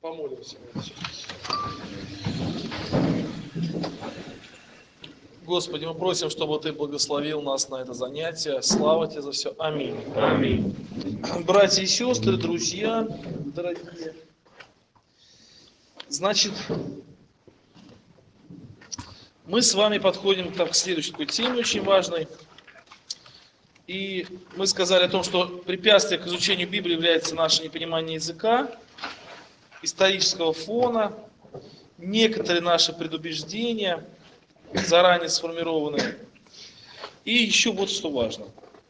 Помолимся. Господи, мы просим, чтобы Ты благословил нас на это занятие. Слава Тебе за все. Аминь. Аминь. Братья и сестры, друзья, дорогие. Значит, мы с вами подходим к следующей такой теме, очень важной. И мы сказали о том, что препятствием к изучению Библии является наше непонимание языка, исторического фона, некоторые наши предубеждения, заранее сформированные. И еще вот что важно.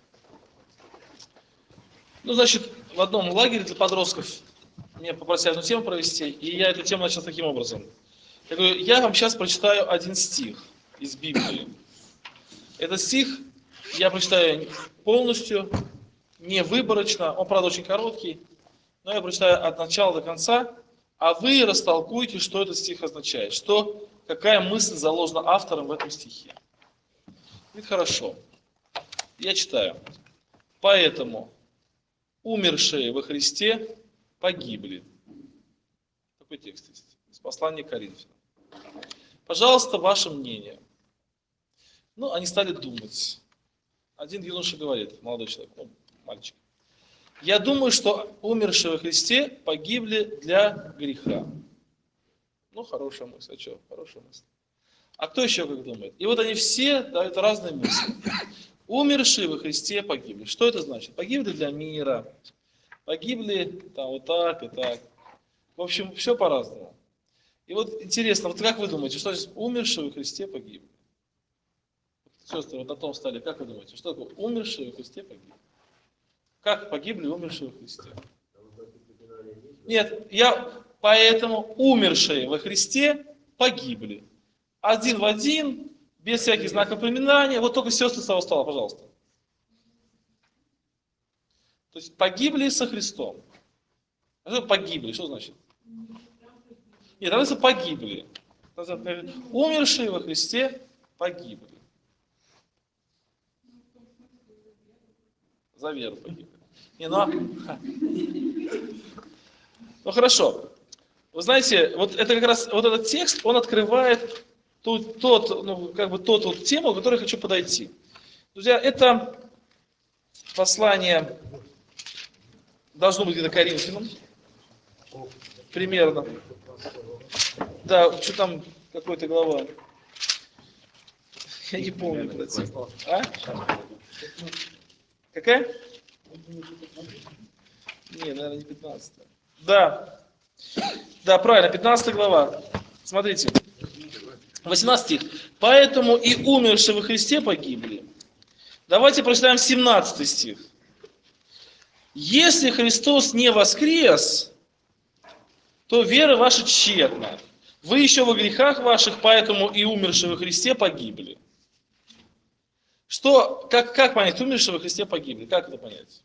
Значит, в одном лагере для подростков меня попросили одну тему провести, и я эту тему начал таким образом. Я говорю, я вам сейчас прочитаю один стих из Библии. Этот стих я прочитаю полностью, не выборочно, он, правда, очень короткий, но я прочитаю от начала до конца, а вы растолкуете, что этот стих означает, какая мысль заложена автором в этом стихе. Говорит, хорошо. Я читаю. Поэтому умершие во Христе погибли. Такой текст есть. Из послания к Коринфянам. Пожалуйста, ваше мнение. Они стали думать. Один юноша говорит, молодой человек, мальчик. Я думаю, что умершие во Христе погибли для греха. Хорошая мысль. А что? Хорошая мысль. А кто еще как думает? И вот они все дают разные мысли. Умершие во Христе погибли. Что это значит? Погибли для мира. Погибли вот так и так. В общем, все по-разному. И вот интересно, как вы думаете, что значит умершие во Христе погибли? Сестры, на том столе, как вы думаете, что такое умершие во Христе погибли? Как погибли умершие во Христе? Нет, поэтому умершие во Христе погибли. Один в один, без всяких знаков препинания. Вот только сестры с того стола, пожалуйста. То есть погибли со Христом. А что погибли? Что значит? Нет, там написано погибли. Умершие во Христе погибли. За веру погибли. Хорошо. Вы знаете, вот это как раз, вот этот текст, он открывает ту тему, к которой я хочу подойти. Друзья, это послание должно быть где-то Коринфянам. Примерно. Да, что там, какой-то глава. Я не помню, кстати. А? Какая? Не, наверное, не 15. Да, правильно, 15 глава. Смотрите, 18 стих. Поэтому и умершие во Христе погибли. Давайте прочитаем 17 стих. Если Христос не воскрес, то вера ваша тщетна. Вы еще во грехах ваших, поэтому и умершие во Христе погибли. Как понять, умершие во Христе погибли? Как это понять?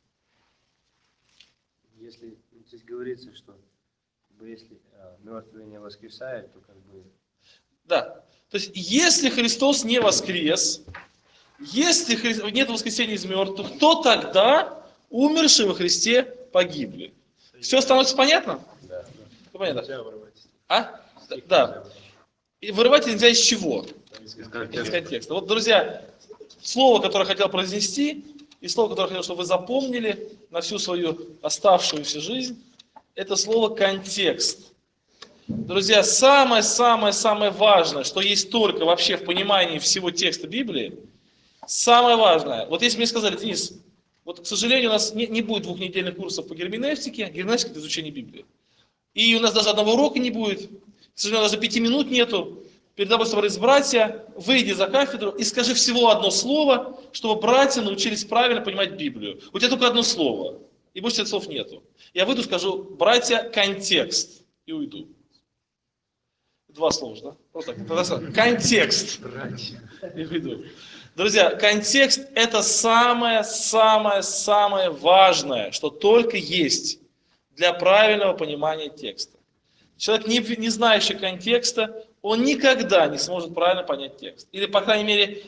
Если здесь говорится, что если мертвые не воскресают, то Да. То есть, если Христос не воскрес, если нет воскресения из мертвых, то тогда умершие во Христе погибли. Все становится понятно? Да. Понятно? Нельзя вырывать. А? Да. И вырывать нельзя из чего? Из Контекста. Вот, друзья, слово, которое я хотел произнести, и слово, которое я хотел, чтобы вы запомнили на всю свою оставшуюся жизнь, это слово «контекст». Друзья, самое важное, что есть только вообще в понимании всего текста Библии, самое важное. Вот если мне сказали, Денис, к сожалению, у нас не будет двухнедельных курсов по герменевтике, герменевтика – это изучение Библии. И у нас даже одного урока не будет, к сожалению, даже 5 минут нету. Перед тобой собрались братья, выйди за кафедру и скажи всего одно слово, чтобы братья научились правильно понимать Библию. У тебя только одно слово, и больше слов нету. Я выйду, скажу, братья, контекст, и уйду. 2 слова, да? Просто так. Контекст. И уйду. Друзья, контекст – это самое важное, что только есть для правильного понимания текста. Человек, не знающий контекста, он никогда не сможет правильно понять текст. Или, по крайней мере,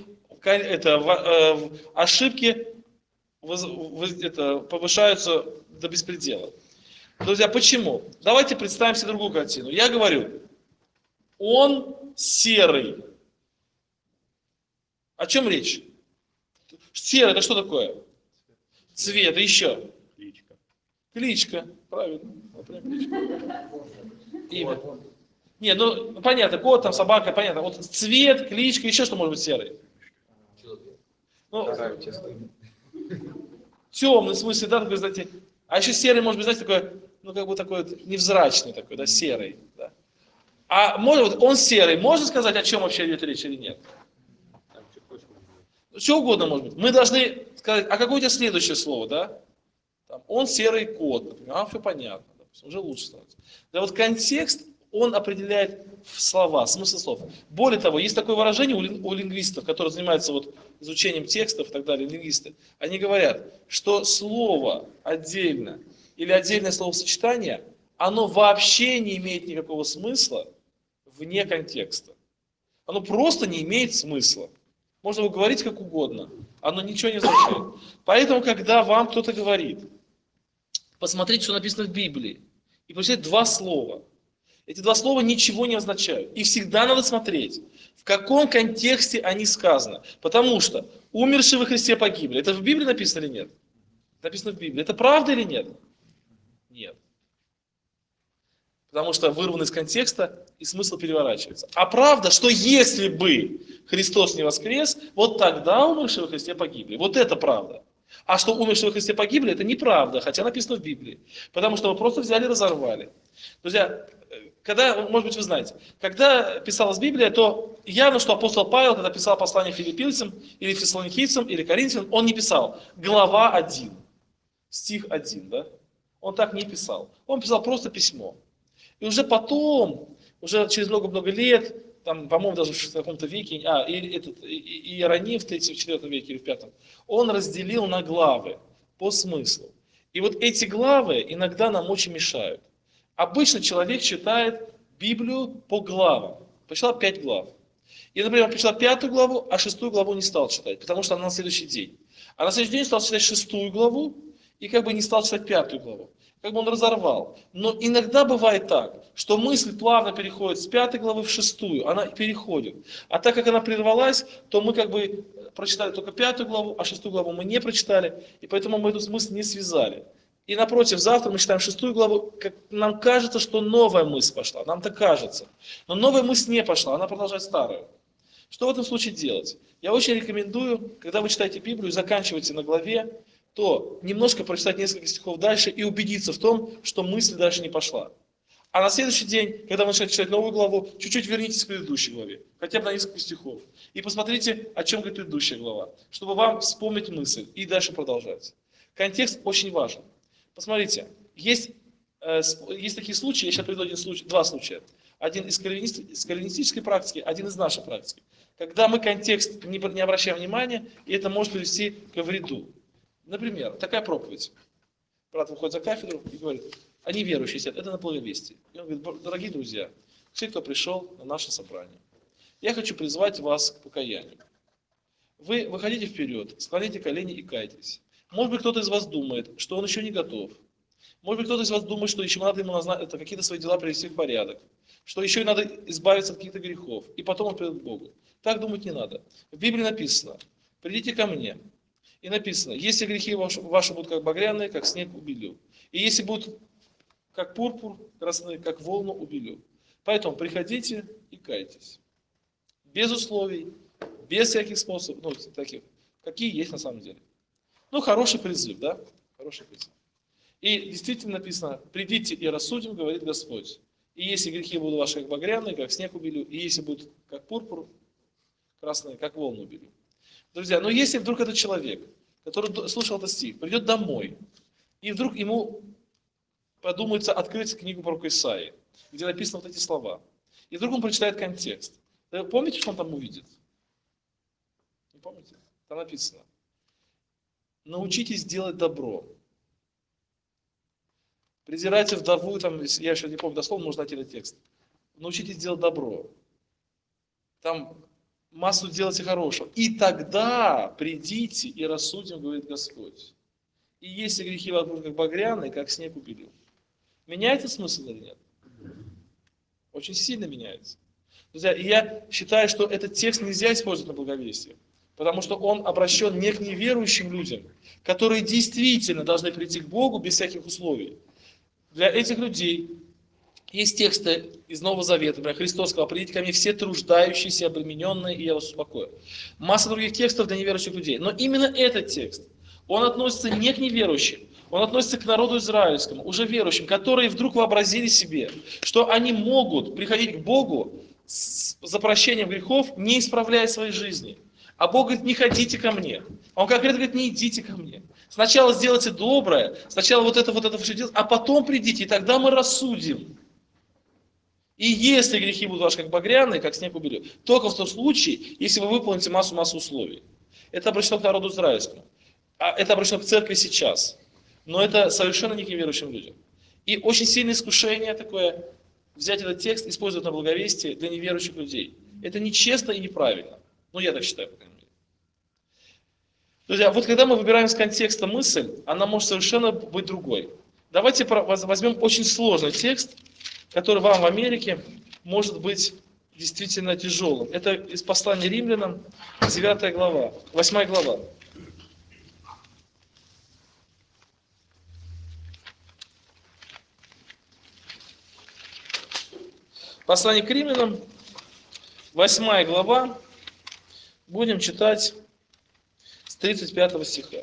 ошибки повышаются до беспредела. Друзья, почему? Давайте представим себе другую картину. Я говорю, он серый. О чем речь? Серый, это что такое? Цвет, еще. Кличка. Кличка, правильно. Например, кличка. Имя. Не, ну понятно, кот, там собака, понятно. Вот цвет, кличка, еще что может быть серый? Ну, темный в смысле, да, такой, знаете. А еще серый может быть, знаете, такой, ну как бы такой вот невзрачный такой, да, серый. Да. А может, вот он серый, можно сказать, о чем вообще идет речь или нет? Там что хочешь, может быть. Все угодно может быть. Мы должны сказать, а какое у тебя следующее слово, да? Там, он серый кот, например. А, все понятно. Допустим, уже лучше становится. Да вот контекст, он определяет слова, смысл слов. Более того, есть такое выражение у лингвистов, которые занимаются вот изучением текстов и так далее, лингвисты. Они говорят, что слово отдельно или отдельное словосочетание, оно вообще не имеет никакого смысла вне контекста. Оно просто не имеет смысла. Можно говорить как угодно, оно ничего не означает. Поэтому, когда вам кто-то говорит, посмотрите, что написано в Библии, и прочитать два слова. Эти два слова ничего не означают. И всегда надо смотреть, в каком контексте они сказаны. Потому что умершие во Христе погибли. Это в Библии написано или нет? Написано в Библии. Это правда или нет? Нет. Потому что вырвано из контекста, и смысл переворачивается. А правда, что если бы Христос не воскрес, вот тогда умершие во Христе погибли. Вот это правда. А что умершие во Христе погибли, это неправда, хотя написано в Библии. Потому что мы просто взяли и разорвали. Друзья, когда, может быть, вы знаете, когда писалась Библия, то явно, что апостол Павел, когда писал послание филиппийцам, или фессалоникийцам, или коринфянам, он не писал глава 1, стих 1, да? Он так не писал. Он писал просто письмо. И уже потом, уже через много-много лет, там, по-моему, даже в каком-то веке, Иероним в 3-4 веке или в 5, он разделил на главы по смыслу. И вот эти главы иногда нам очень мешают. Обычно человек читает Библию по главам. Прочитал 5 глав. И, например, он прочитал 5 главу, а 6 главу не стал читать, потому что она на следующий день. А на следующий день стал читать 6 главу и как бы не стал читать 5 главу. Как бы он разорвал. Но иногда бывает так, что мысль плавно переходит с 5 главы в 6, она переходит. А так как она прервалась, то мы как бы прочитали только 5 главу, а 6 главу мы не прочитали, и поэтому мы эту мысль не связали. И напротив, завтра мы читаем 6 главу, как нам кажется, что новая мысль пошла, нам так кажется. Но новая мысль не пошла, она продолжает старую. Что в этом случае делать? Я очень рекомендую, когда вы читаете Библию и заканчиваете на главе, то немножко прочитать несколько стихов дальше и убедиться в том, что мысль дальше не пошла. А на следующий день, когда вы начинаете читать новую главу, чуть-чуть вернитесь к предыдущей главе, хотя бы на несколько стихов. И посмотрите, о чем говорит предыдущая глава, чтобы вам вспомнить мысль и дальше продолжать. Контекст очень важен. Посмотрите, есть такие случаи, я сейчас приведу два случая. Один из кальвинистической практики, один из нашей практики. Когда мы контекст не обращаем внимания, и это может привести к вреду. Например, такая проповедь. Брат выходит за кафедру и говорит, они верующие сидят, это на благовестии. И он говорит, дорогие друзья, все, кто пришел на наше собрание, я хочу призвать вас к покаянию. Вы выходите вперед, склоните колени и кайтесь. Может быть, кто-то из вас думает, что он еще не готов. Может быть, кто-то из вас думает, что еще надо ему какие-то свои дела привести в порядок. Что еще и надо избавиться от каких-то грехов. И потом он придет к Богу. Так думать не надо. В Библии написано, придите ко мне. И написано, если грехи ваши будут как багряные, как снег убелю. И если будут как пурпур красные, как волну убелю. Поэтому приходите и кайтесь. Без условий, без всяких способов, ну, таких, какие есть на самом деле. Ну, хороший призыв, да? Хороший призыв. И действительно написано, придите и рассудим, говорит Господь. И если грехи будут ваши как багряные, как снег убелю, и если будут как пурпур красные, как волну убелю. Друзья, но если вдруг этот человек, который слушал этот стих, придет домой, и вдруг ему подумается открыть книгу пророка Исаии, где написаны вот эти слова, и вдруг он прочитает контекст. Вы помните, что он там увидит? Не помните? Там написано. Научитесь делать добро. Презирайте вдову, там, я еще не помню дословно, можно найти этот текст. Научитесь делать добро. Там массу делайте хорошего. И тогда придите и рассудим, говорит Господь. И если грехи вас будут как багряные, как снег убелю. Меняется смысл или нет? Очень сильно меняется. Друзья, и я считаю, что этот текст нельзя использовать на благовестие, потому что он обращен не к неверующим людям, которые действительно должны прийти к Богу без всяких условий. Для этих людей есть тексты из Нового Завета, например, Христос сказал: «Придите ко мне все труждающиеся, обремененные, и я вас успокою». Масса других текстов для неверующих людей. Но именно этот текст, он относится не к неверующим, он относится к народу израильскому, уже верующим, которые вдруг вообразили себе, что они могут приходить к Богу за прощением грехов, не исправляя своей жизни. А Бог говорит: не ходите ко мне. Он конкретно говорит: не идите ко мне. Сначала сделайте доброе, сначала вот это все делать, а потом придите, и тогда мы рассудим. И если грехи будут ваши как багряные, как снег уберет, только в том случае, если вы выполните массу условий. Это обращено к народу израильскому. А это обращено к церкви сейчас. Но это совершенно не к неверующим людям. И очень сильное искушение такое взять этот текст, использовать на благовестие для неверующих людей. Это нечестно и неправильно. Ну, я так считаю, по крайней мере. Друзья, вот когда мы выбираем из контекста мысль, она может совершенно быть другой. Давайте возьмем очень сложный текст, который вам в Америке может быть действительно тяжелым. Это из послания римлянам, 9 глава, 8 глава. Послание к римлянам, 8 глава, будем читать с 35 стиха.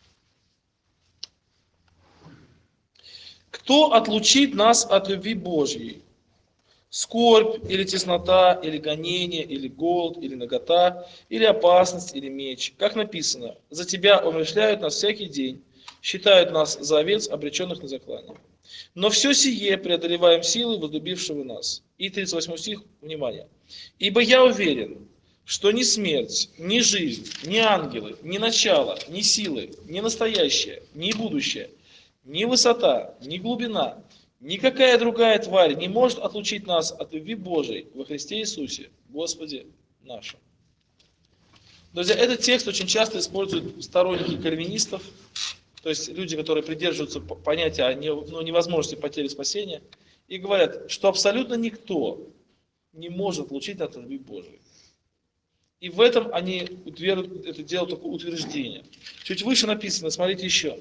«Кто отлучит нас от любви Божьей? Скорбь, или теснота, или гонение, или голод, или нагота, или опасность, или меч. Как написано: за тебя умерщвляют нас всякий день, считают нас за овец, обреченных на заклание. Но все сие преодолеваем силой возлюбившего нас». И 38 стих, внимание. «Ибо я уверен, что ни смерть, ни жизнь, ни ангелы, ни начало, ни силы, ни настоящее, ни будущее, ни высота, ни глубина, никакая другая тварь не может отлучить нас от любви Божией во Христе Иисусе, Господе нашим». Друзья, этот текст очень часто используют сторонники кальвинистов, то есть люди, которые придерживаются понятия о невозможности потери спасения, и говорят, что абсолютно никто не может получить от любви Божией. И в этом они это делают такое утверждение. Чуть выше написано, смотрите еще.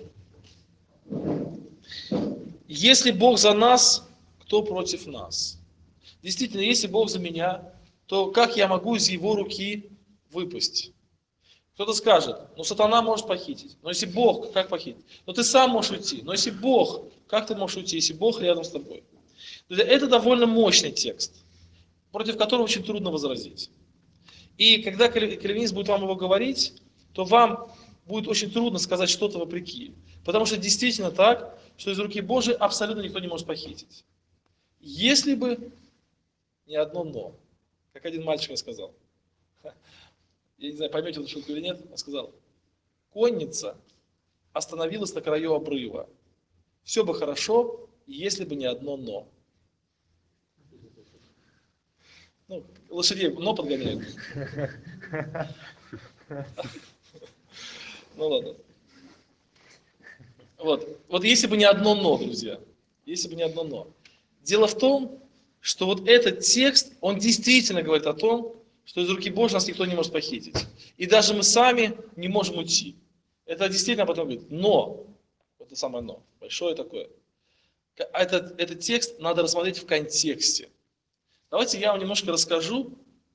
«Если Бог за нас, кто против нас?» Действительно, если Бог за меня, то как я могу из Его руки выпасть? Кто-то скажет: ну сатана может похитить. Но если Бог, как похитить? Но ты сам можешь уйти. Но если Бог, как ты можешь уйти, если Бог рядом с тобой? Это довольно мощный текст, против которого очень трудно возразить. И когда кальвинист будет вам его говорить, то вам будет очень трудно сказать что-то вопреки. Потому что действительно так, что из руки Божией абсолютно никто не может похитить. Если бы не одно «но». Как один мальчик мне сказал. Я не знаю, поймете эту шутку или нет. Он сказал: конница остановилась на краю обрыва. Все бы хорошо, если бы не одно «но». Ну, лошадей «но» подгоняют. Ну ладно. Вот если бы не одно «но», друзья. Если бы не одно «но». Дело в том, что вот этот текст, он действительно говорит о том, что из руки Божьей нас никто не может похитить. И даже мы сами не можем уйти. Это действительно об этом говорит. Но, вот это самое «но», большое такое. Этот текст надо рассмотреть в контексте. Давайте я вам немножко расскажу.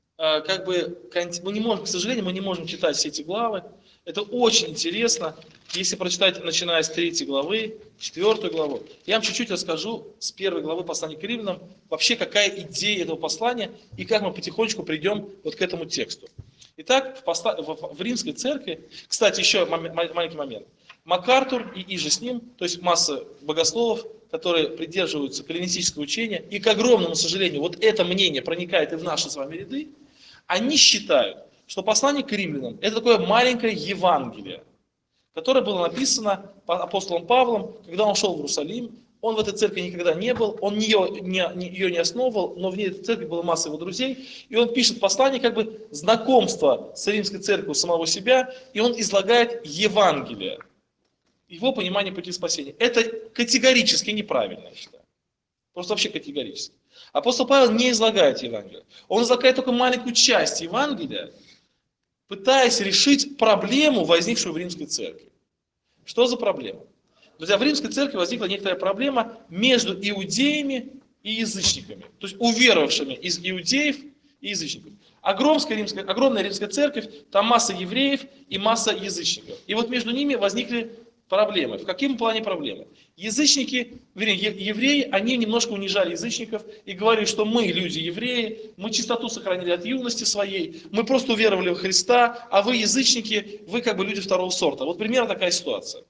Мы не можем, к сожалению, мы не можем читать все эти главы. Это очень интересно. Если прочитать, начиная с 3 главы, 4 главу, я вам чуть-чуть расскажу с 1 главы послания к римлянам, вообще какая идея этого послания и как мы потихонечку придем вот к этому тексту. Итак, в римской церкви, кстати, еще маленький момент. МакАртур и иже с ним, то есть масса богословов, которые придерживаются кальвинистического учения, и, к огромному сожалению, вот это мнение проникает и в наши с вами ряды, они считают, что послание к римлянам – это такое маленькое Евангелие, которое было написано апостолом Павлом, когда он шел в Иерусалим. Он в этой церкви никогда не был, он ее не основывал, но в ней этой церкви была масса его друзей. И он пишет послание, как бы знакомство с римской церковью самого себя, и он излагает Евангелие, его понимание пути спасения. Это категорически неправильно, я считаю. Просто вообще категорически. Апостол Павел не излагает Евангелие. Он излагает только маленькую часть Евангелия, пытаясь решить проблему, возникшую в Римской церкви. Что за проблема? Друзья, в Римской церкви возникла некоторая проблема между иудеями и язычниками. То есть уверовавшими из иудеев и язычников. Огромная римская церковь, там масса евреев и масса язычников. И вот между ними возникли проблемы. В каком плане проблемы? Язычники, вернее, евреи, они немножко унижали язычников и говорили, что мы, люди евреи, мы чистоту сохранили от юности своей, мы просто уверовали в Христа, а вы, язычники, вы как бы люди второго сорта. Вот примерно такая ситуация.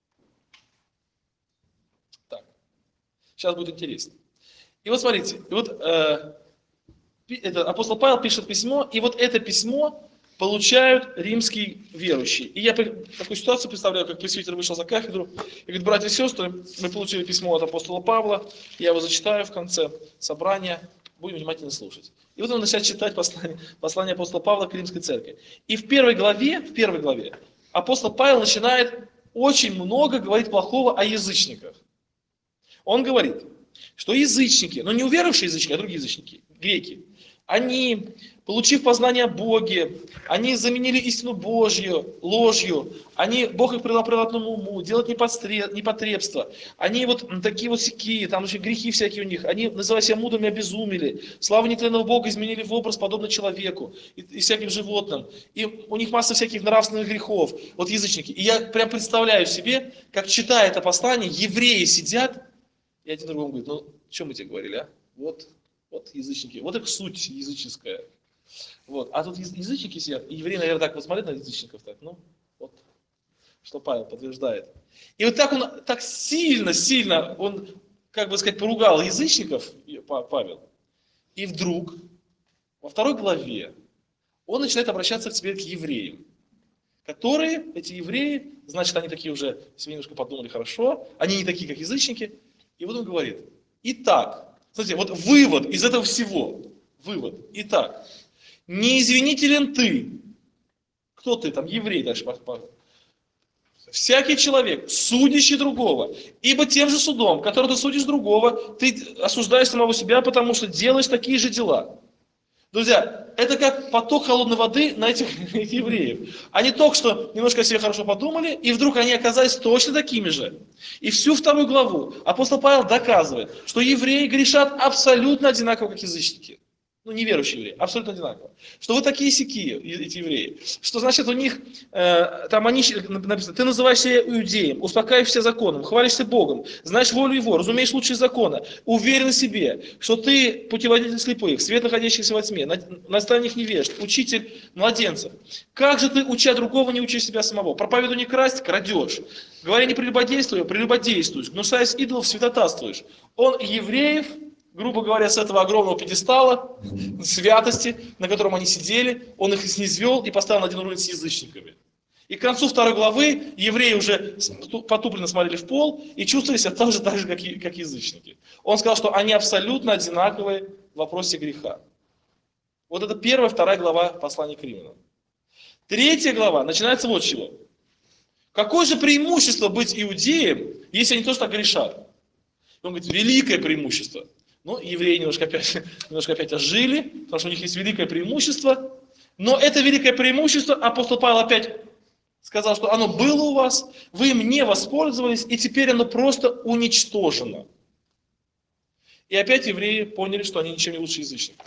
Так, сейчас будет интересно. И вот смотрите, и вот апостол Павел пишет письмо, и вот это письмо получают римские верующие. И я такую ситуацию представляю, как пресвитер вышел за кафедру и говорит: братья и сестры, мы получили письмо от апостола Павла, я его зачитаю в конце собрания, будем внимательно слушать. И вот он начинает читать послание апостола Павла к римской церкви. И в первой главе апостол Павел начинает очень много говорить плохого о язычниках. Он говорит, что язычники, но не уверовавшие язычники, а другие язычники, греки, они, получив познание о Боге, они заменили истину Божью ложью, Бог их предал превратному уму, делать непотребство, они вот такие вот сякие, там еще грехи всякие у них, они, называя себя мудрыми, обезумели, славу нетленного Бога изменили в образ, подобно человеку и всяким животным, и у них масса всяких нравственных грехов, вот язычники. И я прям представляю себе, как читая это послание, евреи сидят, и один другому говорит: ну, что мы тебе говорили, а? Вот язычники, вот их суть языческая. Вот. А тут язычники сидят, и евреи, наверное, так вот смотрят на язычников, так, ну, вот, что Павел подтверждает. И вот так он, так сильно, он, как бы сказать, поругал язычников, Павел, и вдруг, во 2 главе, он начинает обращаться к себе, к евреям, которые, эти евреи, значит, они такие уже, себе немножко подумали хорошо, они не такие, как язычники, и вот он говорит: итак, смотрите, вот вывод из этого всего. Вывод. Итак, не извинителен ты. Кто ты там? Еврей дальше. Всякий человек, судящий другого. Ибо тем же судом, которым ты судишь другого, ты осуждаешь самого себя, потому что делаешь такие же дела. Друзья, это как поток холодной воды на этих евреев. Они только что немножко о себе хорошо подумали, и вдруг они оказались точно такими же. И всю 2 главу апостол Павел доказывает, что евреи грешат абсолютно одинаково, как язычники. Ну, неверующие евреи, абсолютно одинаково. Что вы такие сякие, эти евреи. Что значит у них, там они, написано: ты называешься иудеем, успокаиваешься законом, хвалишься Богом, знаешь волю Его, разумеешь лучшие закона, уверен в себе, что ты путеводитель слепых, свет, находящихся во тьме, наставник невежд, учитель младенцев. Как же ты, уча другого, не учишь себя самого? Проповедуй не красть, крадешь. Говоря не прелюбодействуешь, гнушаясь идолов, святотатствуешь. Он евреев, грубо говоря, с этого огромного пьедестала святости, на котором они сидели, он их низвел и поставил на один уровень с язычниками. И к концу 2 главы евреи уже потупленно смотрели в пол и чувствовали себя так же, как язычники. Он сказал, что они абсолютно одинаковые в вопросе греха. Вот это 1, 2 глава послания к римлянам. 3 глава начинается вот с чего. Какое же преимущество быть иудеем, если они тоже так грешат? Он говорит: великое преимущество. Ну, евреи немножко опять ожили, потому что у них есть великое преимущество. Но это великое преимущество, апостол Павел опять сказал, что оно было у вас, вы им не воспользовались, и теперь оно просто уничтожено. И опять евреи поняли, что они ничем не лучше язычников.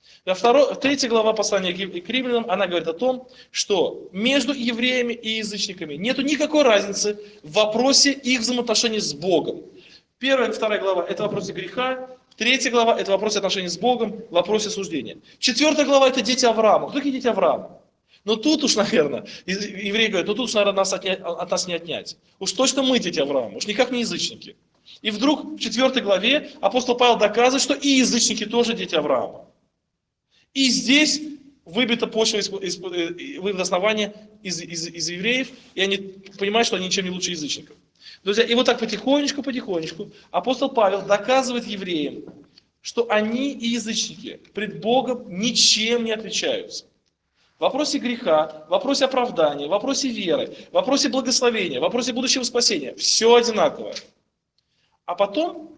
3 глава послания к римлянам, она говорит о том, что между евреями и язычниками нет никакой разницы в вопросе их взаимоотношений с Богом. 1 и 2 глава – это вопросы греха. 3 глава – это вопросы отношений с Богом, вопросы суждения. 4 глава – это дети Авраама. Кто такие дети Авраама? Но тут уж, наверное, евреи говорят, ну тут уж, наверное, от нас не отнять. Уж точно мы дети Авраама, уж никак не язычники. И вдруг в 4 главе апостол Павел доказывает, что и язычники тоже дети Авраама. И здесь выбита почва, выбито основание из евреев, и они понимают, что они ничем не лучше язычников. Друзья, и вот так потихонечку апостол Павел доказывает евреям, что они и язычники пред Богом ничем не отличаются. В вопросе греха, в вопросе оправдания, в вопросе веры, в вопросе благословения, в вопросе будущего спасения. Все одинаково. А потом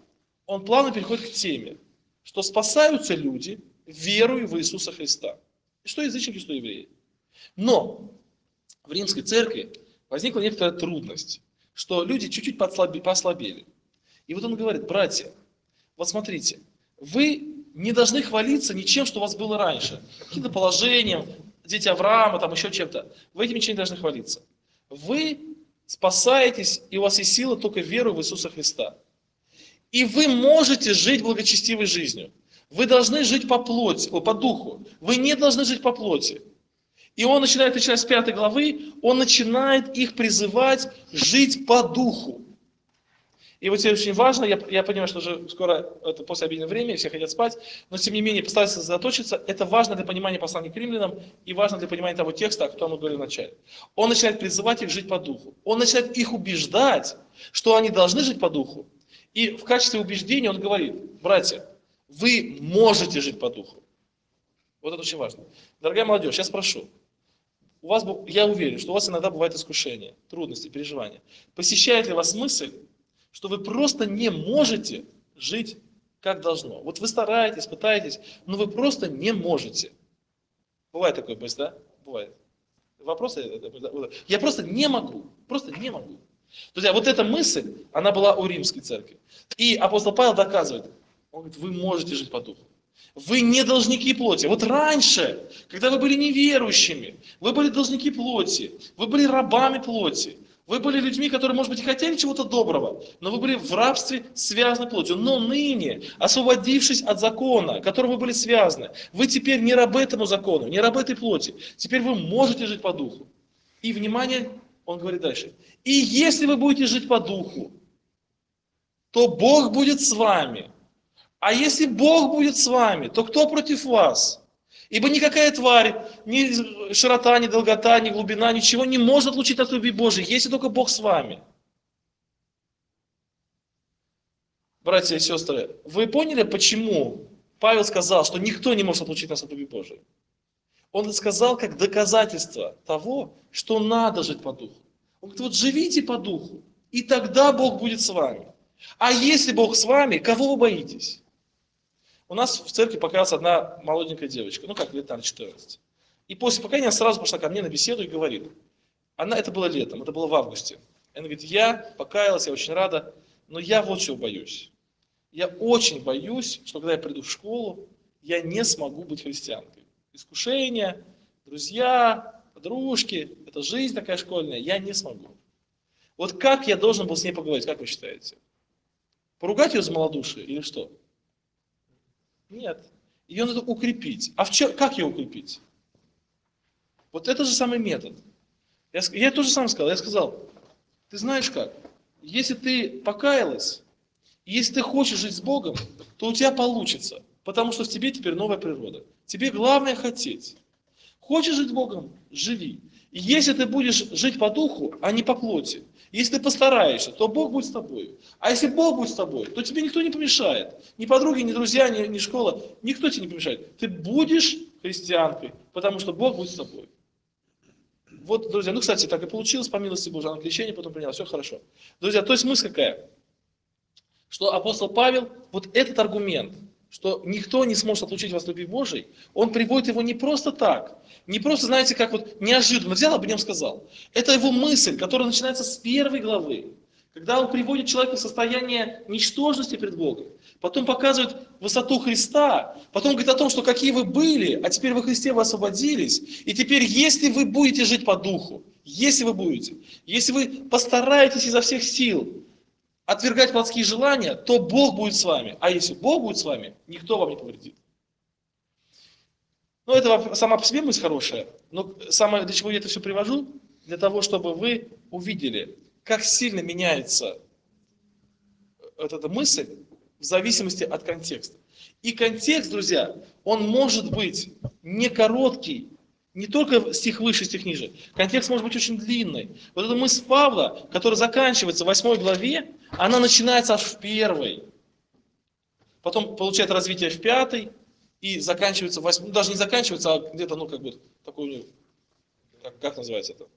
он плавно переходит к теме, что спасаются люди верою в Иисуса Христа. И что язычники, что евреи. Но в римской церкви возникла некоторая трудность, что люди чуть-чуть послабели. И вот он говорит: братья, вот смотрите, вы не должны хвалиться ничем, что у вас было раньше. Каким-то положением, дети Авраама, там еще чем-то. Вы этим ничем не должны хвалиться. Вы спасаетесь, и у вас есть сила только веру в Иисуса Христа. И вы можете жить благочестивой жизнью. Вы должны жить по плоти, по духу. Вы не должны жить по плоти. И он начинает, начиная с 5 главы, он начинает их призывать жить по духу. И вот теперь очень важно, я понимаю, что уже скоро, это после обеденное время, все хотят спать, но тем не менее постараюсь сосредоточиться. Это важно для понимания послания к римлянам и важно для понимания того текста, о котором мы говорили в начале. Он начинает призывать их жить по духу. Он начинает их убеждать, что они должны жить по духу. И в качестве убеждения он говорит: братья, вы можете жить по духу. Вот это очень важно. Дорогая молодежь, я спрошу. Я уверен, что у вас иногда бывают искушения, трудности, переживания. Посещает ли вас мысль, что вы просто не можете жить как должно? Вот вы стараетесь, пытаетесь, но вы просто не можете. Бывает такое, да? Бывает. Вопросы? Я просто не могу. Просто не могу. Друзья, вот эта мысль, она была у римской церкви. И апостол Павел доказывает, он говорит: вы можете жить по духу. Вы не должники плоти. Вот раньше, когда вы были неверующими, вы были должники плоти, вы были рабами плоти, вы были людьми, которые, может быть, и хотели чего-то доброго, но вы были в рабстве связаны плотью. Но ныне, освободившись от закона, которым вы были связаны, вы теперь не рабы этому закону, не рабы этой плоти. Теперь вы можете жить по духу. И, внимание, он говорит дальше: и если вы будете жить по духу, то Бог будет с вами. А если Бог будет с вами, то кто против вас? Ибо никакая тварь, ни широта, ни долгота, ни глубина, ничего не может отлучить от любви Божией, если только Бог с вами. Братья и сестры, вы поняли, почему Павел сказал, что никто не может отлучить нас от любви Божией? Он это сказал как доказательство того, что надо жить по духу. Он говорит: вот живите по духу, и тогда Бог будет с вами. А если Бог с вами, кого вы боитесь? У нас в церкви покаялась одна молоденькая девочка, лет, наверное, 14. И после покаяния она сразу пошла ко мне на беседу и говорит, это было летом, это было в августе. Она говорит: я покаялась, я очень рада, но я вот чего боюсь. Я очень боюсь, что когда я приду в школу, я не смогу быть христианкой. Искушения, друзья, подружки, это жизнь такая школьная, я не смогу. Вот как я должен был с ней поговорить, как вы считаете? Поругать ее за малодушие или что? Нет. Ее надо укрепить. А как ее укрепить? Вот это же самый метод. Я тоже сам сказал. Я сказал: ты знаешь как? Если ты покаялась, если ты хочешь жить с Богом, то у тебя получится. Потому что в тебе теперь новая природа. Тебе главное хотеть. Хочешь жить с Богом? Живи. И если ты будешь жить по духу, а не по плоти, если ты постараешься, то Бог будет с тобой. А если Бог будет с тобой, то тебе никто не помешает. Ни подруги, ни друзья, ни школа. Никто тебе не помешает. Ты будешь христианкой, потому что Бог будет с тобой. Вот, друзья, кстати, так и получилось, по милости Божией, она лечение потом приняла, все хорошо. Друзья, то есть мысль какая? Что апостол Павел, вот этот аргумент, что никто не сможет отлучить вас от любви Божией, он приводит его не просто так, не просто, знаете, как вот неожиданно взял, об нем сказал. Это его мысль, которая начинается с 1 главы, когда он приводит человека в состояние ничтожности пред Богом, потом показывает высоту Христа, потом говорит о том, что какие вы были, а теперь во Христе вы освободились, и теперь, если вы будете жить по духу, если вы постараетесь изо всех сил отвергать плотские желания, то Бог будет с вами. А если Бог будет с вами, никто вам не повредит. Это сама по себе мысль хорошая. Но самое, для чего я это все привожу, для того, чтобы вы увидели, как сильно меняется эта мысль в зависимости от контекста. И контекст, друзья, он может быть не короткий, не только стих выше, стих ниже. Контекст может быть очень длинный. Вот эта мысль Павла, которая заканчивается в 8 главе, она начинается аж в 1. Потом получает развитие в 5 и заканчивается в 8. Даже не заканчивается, а где-то, такой, как называется это?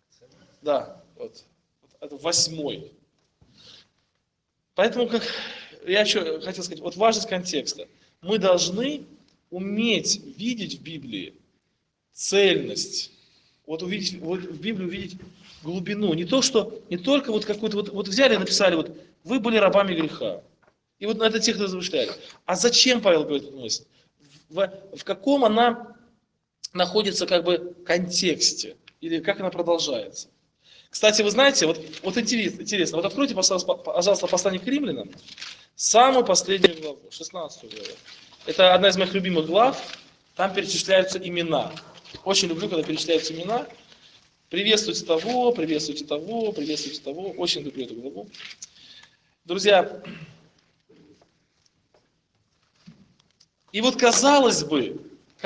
Да, вот. Это 8. Поэтому, я еще хотел сказать, вот важность контекста. Мы должны уметь видеть в Библии цельность. Вот увидеть, вот в Библии увидеть глубину. Не только вот какую-то, вот взяли и написали, вот вы были рабами греха. И вот на этот текст размышляли. А зачем Павел говорит эту мысль? В каком она находится как бы контексте? Или как она продолжается? Кстати, вы знаете, вот интересно, вот откройте, пожалуйста, послание к римлянам, самую последнюю главу, 16 главу. Это одна из моих любимых глав, там перечисляются имена. Очень люблю, когда перечисляются имена. Приветствуйте того, приветствуйте того, приветствуйте того. Очень люблю эту главу. Друзья, и вот казалось бы,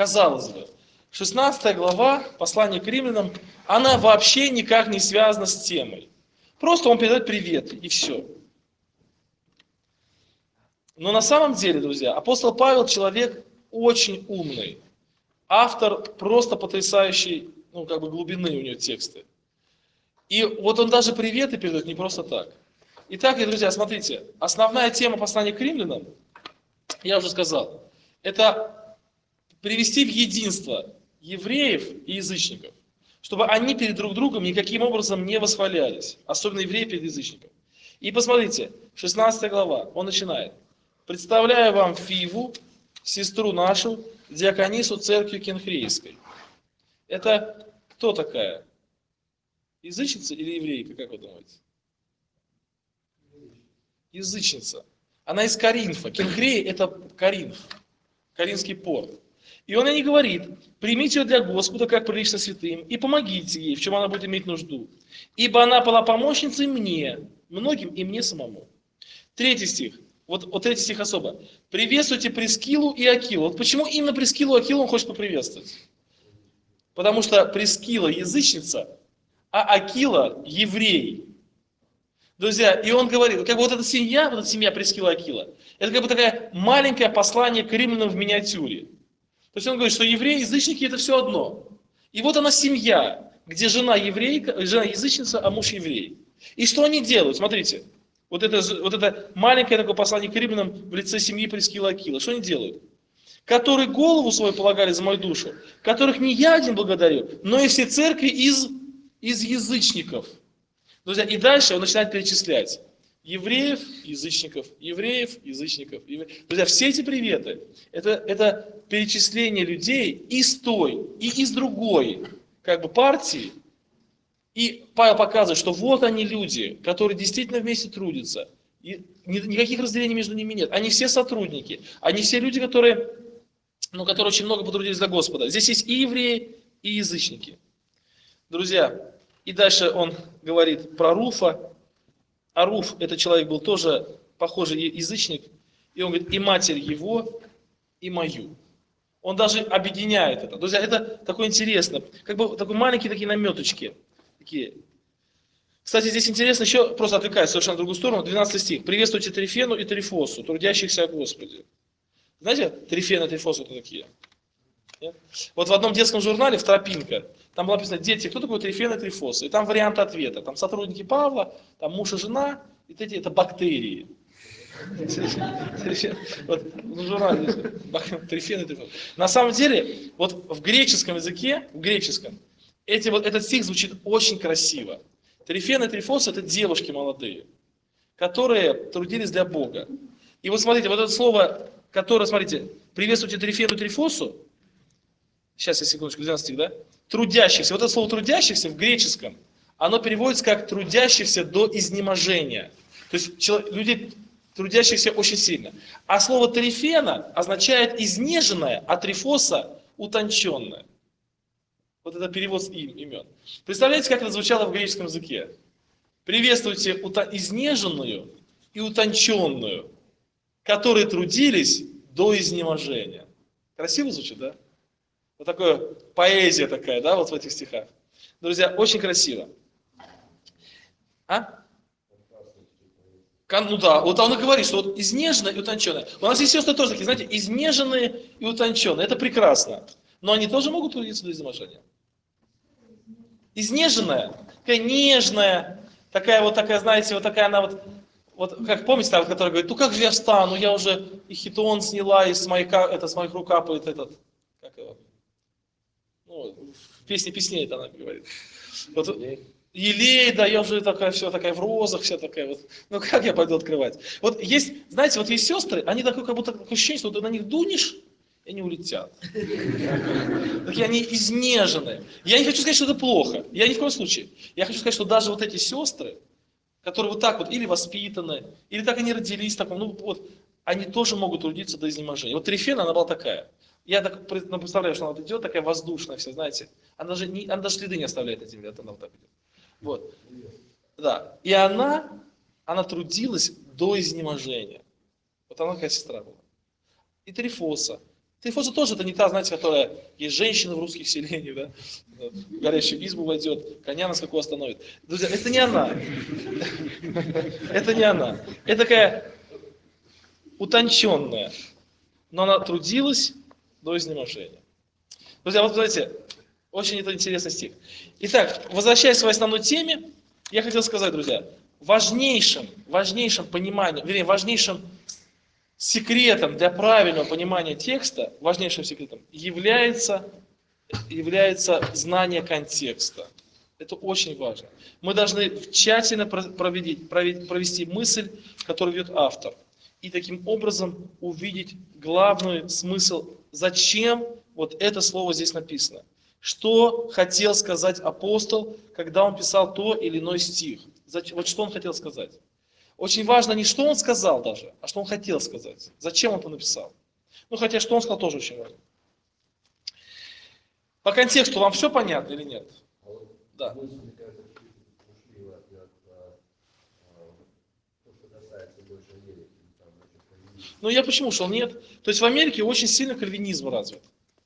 16 глава послания к римлянам, она вообще никак не связана с темой. Просто он передает привет, и все. Но на самом деле, друзья, апостол Павел человек очень умный. Автор просто потрясающий, глубины у него тексты. И вот он даже приветы передает не просто так. Итак, друзья, смотрите, основная тема послания к римлянам, я уже сказал, это привести в единство евреев и язычников, чтобы они перед друг другом никаким образом не восхвалялись, особенно евреи перед язычниками. И посмотрите, 16 глава, он начинает. «Представляю вам Фиву, сестру нашу, диаконису церкви Кенхрейской». Это кто такая? Язычница или еврейка, как вы думаете? Язычница. Она из Коринфа. Кенхрей – это Коринф, Коринфский порт. И он ей говорит: примите ее для Господа, как прилично святым, и помогите ей, в чем она будет иметь нужду. Ибо она была помощницей мне, многим и мне самому. 3 стих. Вот 3 стих особо. Приветствуйте Прискилу и Акилу. Вот почему именно Прискилу и Акилу он хочет поприветствовать? Потому что Прискила язычница, а Акила еврей. Друзья, и он говорит, как бы вот эта семья Прискила и Акила, это как бы такое маленькое послание к римлянам в миниатюре. То есть он говорит, что евреи и язычники это все одно. И вот она семья, где жена еврейка, жена язычница, а муж еврей. И что они делают? Смотрите, вот это маленькое такое послание к римлянам в лице семьи Прискила и Акила. Что они делают? Которые голову свою полагали за мою душу, которых не я один благодарю, но и все церкви из язычников. Друзья, и дальше он начинает перечислять. Евреев, язычников, евреев, язычников. Друзья, все эти приветы, это перечисление людей из той, и из другой партии. И Павел показывает, что вот они люди, которые действительно вместе трудятся. И никаких разделений между ними нет. Они все сотрудники. Они все люди, которые очень много потрудились для Господа. Здесь есть и евреи, и язычники. Друзья, и дальше он говорит про Руфа. А Руф, этот человек был тоже, похожий язычник. И он говорит, и матерь его, и мою. Он даже объединяет это. Друзья, это такое интересно. Такие маленькие такие наметочки. Такие. Кстати, здесь интересно, еще просто отвлекаясь совершенно в другую сторону, 12 стих. «Приветствуйте Трифену и Трифосу, трудящихся о Господе». Знаете, Трифен и Трифос это такие? Нет? Вот в одном детском журнале, в «Тропинка», там было написано: дети, кто такой Трифен и Трифос? И там варианты ответа. Там сотрудники Павла, там муж и жена, и это бактерии. Вот в журнале Трифен и Трифос. На самом деле, вот в греческом языке, этот стих звучит очень красиво. Трифен и Трифос это девушки молодые, которые трудились для Бога. И вот смотрите, вот это слово, которое, смотрите, приветствуйте Трифену и Трифосу. Сейчас, я секундочку, 12 стих, да? Трудящихся. Вот это слово трудящихся в греческом, оно переводится как трудящихся до изнеможения. То есть люди, трудящихся очень сильно. А слово трифена означает изнеженное, а трифоса утонченное. Вот это перевод имен. Представляете, как это звучало в греческом языке? Приветствуйте изнеженную и утонченную, которые трудились до изнеможения. Красиво звучит, да? Вот такая поэзия такая, да, вот в этих стихах. Друзья, очень красиво. Ну да, вот он и говорит, что вот изнеженное и утонченное. У нас есть сестры тоже такие, знаете, изнеженные и утонченные. Это прекрасно. Но они тоже могут трудиться до изнеможения. Изнеженная, такая нежная, такая, знаете, вот такая она вот Вот как помните, там, который говорит, ну как же я встану, я уже и хитон сняла, и с моих рук капает этот, как его, ну, в песне песней это она говорит. Вот, елей, да, я уже такая, все такая в розах, вся такая вот. Ну как я пойду открывать? Вот есть, знаете, вот есть сестры, они такое, как будто такое ощущение, что ты на них дунешь, и они улетят. Такие они изнеженные. Я не хочу сказать, что это плохо. Я ни в коем случае. Я хочу сказать, что даже вот эти сестры, которые вот так вот или воспитаны, или так они родились, таком, ну вот, они тоже могут трудиться до изнеможения. Вот Трифена, она была такая. Я так представляю, что она вот идет, такая воздушная вся, знаете. Она даже следы не оставляет на земле, она вот так идет. Вот. Да. И она трудилась до изнеможения. Вот она какая сестра была. И Трифоса. Трифоса тоже это не та, знаете, которая есть женщина в русских селениях, да? В горящую избу войдет, коня на скаку остановит. Друзья, это не она. Это не она. Это такая утонченная. Но она трудилась до изнеможения. Друзья, вот знаете, очень это интересный стих. Итак, возвращаясь к своей основной теме, я хотел сказать, друзья, важнейшим пониманием, вернее, важнейшим секретом для правильного понимания текста, важнейшим секретом является знание контекста. Это очень важно. Мы должны тщательно провести мысль, которую ведет автор. И таким образом увидеть главный смысл, зачем вот это слово здесь написано. Что хотел сказать апостол, когда он писал то или иной стих. Вот что он хотел сказать. Очень важно не что он сказал даже, а что он хотел сказать. Зачем он это написал. Ну хотя что он сказал тоже очень важно. По контексту вам все понятно или нет? Да. Ну я почему ушел? Нет. То есть в Америке очень сильно кальвинизм развит.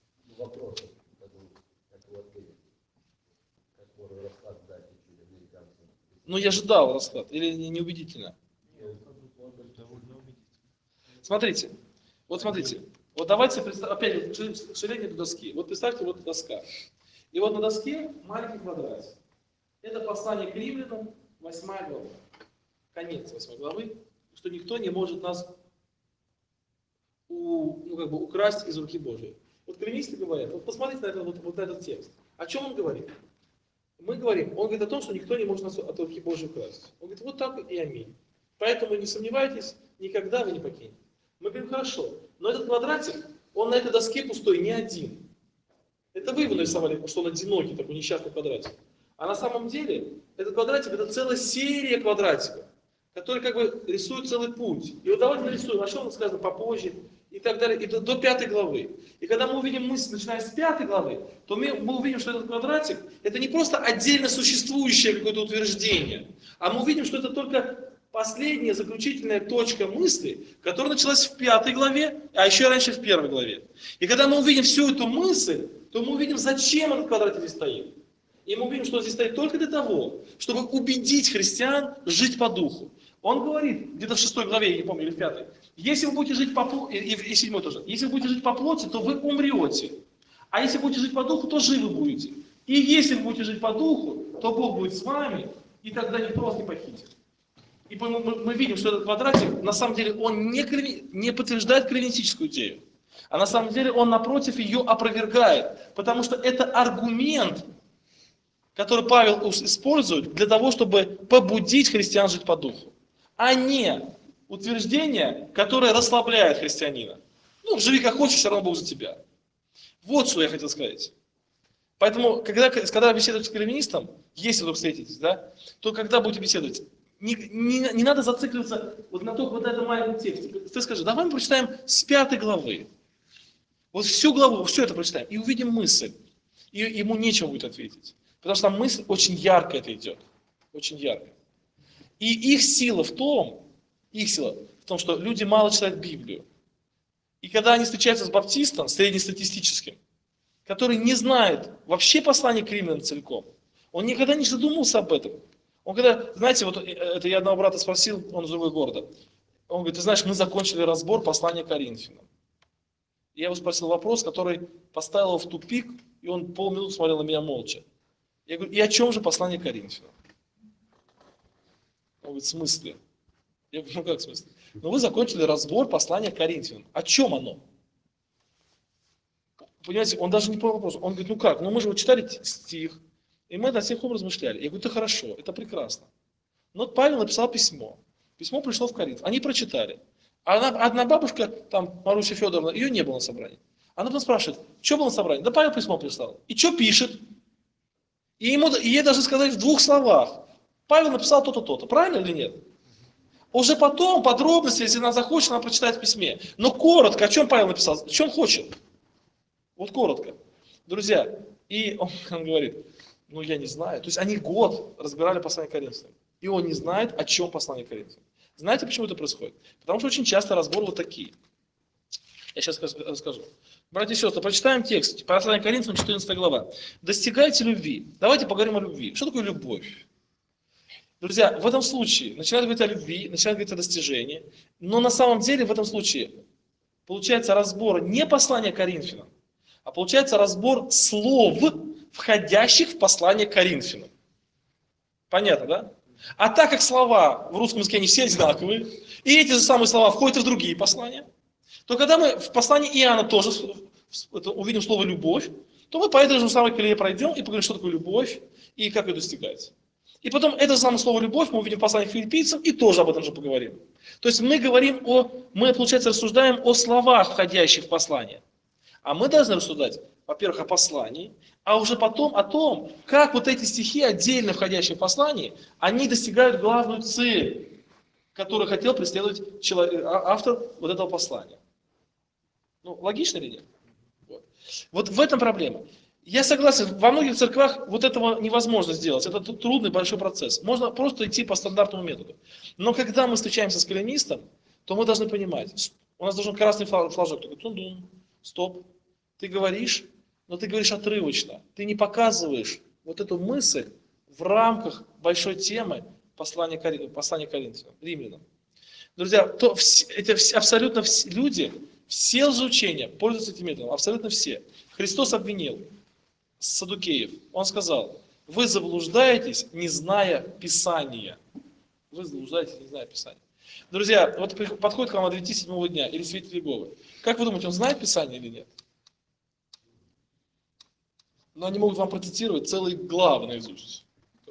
Ну я же дал расклад. Или неубедительно? Смотрите. Вот смотрите. Вот давайте опять ширение до доски. Вот представьте, вот доска. И вот на доске маленький квадратик. Это послание к римлянам, 8 глава. Конец 8 главы. Что никто не может нас украсть из руки Божией. Вот кальвинисты говорят, вот посмотрите на, на этот текст. О чем он говорит? Он говорит о том, что никто не может нас от руки Божией украсть. Он говорит, вот так и аминь. Поэтому не сомневайтесь, никогда вы не покинете. Мы говорим, хорошо, но этот квадратик, он на этой доске пустой не один. Это вы его нарисовали, что он одинокий, такой несчастный квадратик. А на самом деле, этот квадратик, это целая серия квадратиков, которые как бы рисуют целый путь. И вот давайте нарисуем, о чем сказано попозже, и так далее, и до 5 главы. И когда мы увидим мысль, начиная с 5 главы, то мы увидим, что этот квадратик, это не просто отдельно существующее какое-то утверждение, а мы увидим, что это только последняя заключительная точка мысли, которая началась в 5 главе, а еще раньше в 1 главе. И когда мы увидим всю эту мысль, то мы увидим, зачем этот квадратик здесь стоит. И мы увидим, что он здесь стоит только для того, чтобы убедить христиан жить по духу. Он говорит, где-то в 6 главе, я не помню, или в 5, если вы будете жить по плоти, и 7 тоже, если вы будете жить по плоти, то вы умрете. А если будете жить по духу, то живы будете. И если вы будете жить по духу, то Бог будет с вами, и тогда никто вас не похитит. И мы видим, что этот квадратик, на самом деле, он не подтверждает кальвинистическую идею. А на самом деле он, напротив, ее опровергает. Потому что это аргумент, который Павел использует для того, чтобы побудить христиан жить по духу. А не утверждение, которое расслабляет христианина. Ну, живи как хочешь, все равно Бог за тебя. Вот что я хотел сказать. Поэтому, когда беседуете с кальвинистом, если вы встретитесь, да, то когда будете беседовать, не надо зацикливаться вот на этом маленьком тексте. Ты скажи, давай мы прочитаем с 5 главы. Вот всю главу, все это прочитаем, и увидим мысль. И ему нечего будет ответить. Потому что там мысль очень ярко это идет. Очень ярко. И их сила в том, что люди мало читают Библию. И когда они встречаются с баптистом, среднестатистическим, который не знает вообще послание к римлянам целиком, он никогда не задумывался об этом. Он когда, знаете, вот это я одного брата спросил, он из другого города. Он говорит, ты знаешь, мы закончили разбор послания к Коринфянам. И я его спросил вопрос, который поставил его в тупик, и он полминуты смотрел на меня молча. Я говорю, и о чем же послание к Коринфянам? Он говорит, в смысле? Я говорю, ну как в смысле? Ну вы закончили разбор послания к Коринфянам. О чем оно? Понимаете, он даже не понял вопрос. Он говорит, ну как? Ну мы же вот читали стих, и мы над стихом размышляли. Я говорю, это хорошо, это прекрасно. Но вот Павел написал письмо. Письмо пришло в Коринф. Они прочитали. А одна бабушка, там Маруся Федоровна, ее не было на собрании. Она потом спрашивает, что было на собрании? Да Павел письмо прислал. И что пишет? И ей даже сказать в 2 словах. Павел написал то-то, то-то. Правильно или нет? Уже потом, подробности, если она захочет, она прочитает в письме. Но коротко, о чем Павел написал, о чем хочет. Вот коротко. Друзья, и он говорит, ну я не знаю. То есть они год разбирали послание Коринфянам. И он не знает, о чем послание Коринфянам. Знаете, почему это происходит? Потому что очень часто разборы вот такие. Я сейчас расскажу. Братья и сестры, прочитаем текст. Послание Коринфянам, 14 глава. Достигайте любви. Давайте поговорим о любви. Что такое любовь? Друзья, в этом случае начинают говорить о любви, начинают говорить о достижении. Но на самом деле в этом случае получается разбор не послания Коринфянам, а получается разбор слов, входящих в послание Коринфянам. Понятно, да? А так как слова в русском языке они все одинаковые, и эти же самые слова входят и в другие послания, то когда мы в послании Иоанна тоже увидим слово «любовь», то мы по этой же самой колее пройдем и поговорим, что такое любовь и как ее достигается. И потом это же самое слово «любовь» мы увидим в послании к филиппийцам и тоже об этом же поговорим. То есть мы получается, рассуждаем о словах, входящих в послание. А мы должны рассуждать, во-первых, о послании, а уже потом о том, как вот эти стихи, отдельно входящие в послание, они достигают главную цель, которую хотел преследовать автор вот этого послания. Ну, логично или нет? Вот в этом проблема. Я согласен, во многих церквях вот этого невозможно сделать. Это трудный большой процесс. Можно просто идти по стандартному методу. Но когда мы встречаемся с кальвинистом, то мы должны понимать, у нас должен красный флажок, такой тун-дун, стоп. Ты говоришь, но ты говоришь отрывочно. Ты не показываешь вот эту мысль в рамках большой темы послания Коринфянам, римлянам. Друзья, абсолютно все люди, все лжеучения пользуются этим методом, абсолютно все. Христос обвинил саддукеев. Он сказал, вы заблуждаетесь, не зная Писания. Вы заблуждаетесь, не зная Писания. Друзья, вот подходит к вам Адвентист 7-го дня или святитель Иеговы. Как вы думаете, он знает Писание или нет? Но они могут вам процитировать целые главы наизусть.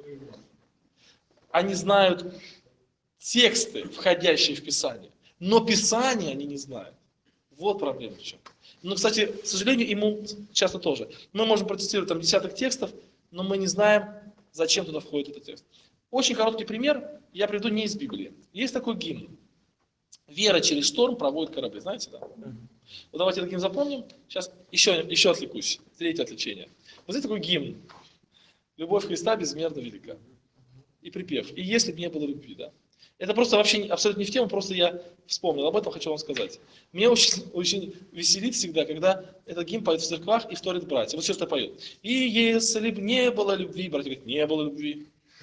Они знают тексты, входящие в Писание. Но Писание они не знают. Вот проблема в чем. Но, кстати, к сожалению, ему часто тоже. Мы можем процитировать там десяток текстов, но мы не знаем, зачем туда входит этот текст. Очень короткий пример, я приведу не из Библии. Есть такой гимн. «Вера через шторм проводит корабли». Знаете, да? Вот давайте этот гимн запомним. Сейчас еще отвлекусь. Третье отвлечение. Вот знаете такой гимн. «Любовь Христа безмерно велика». И припев. «И если бы не было любви», да? Это просто вообще абсолютно не в тему, просто я вспомнил об этом, хочу вам сказать. Меня очень веселит всегда, когда этот гимн поет в церквах и вторит братья. Вот сестры поют. «И если бы не было любви», братья говорят, «не было любви».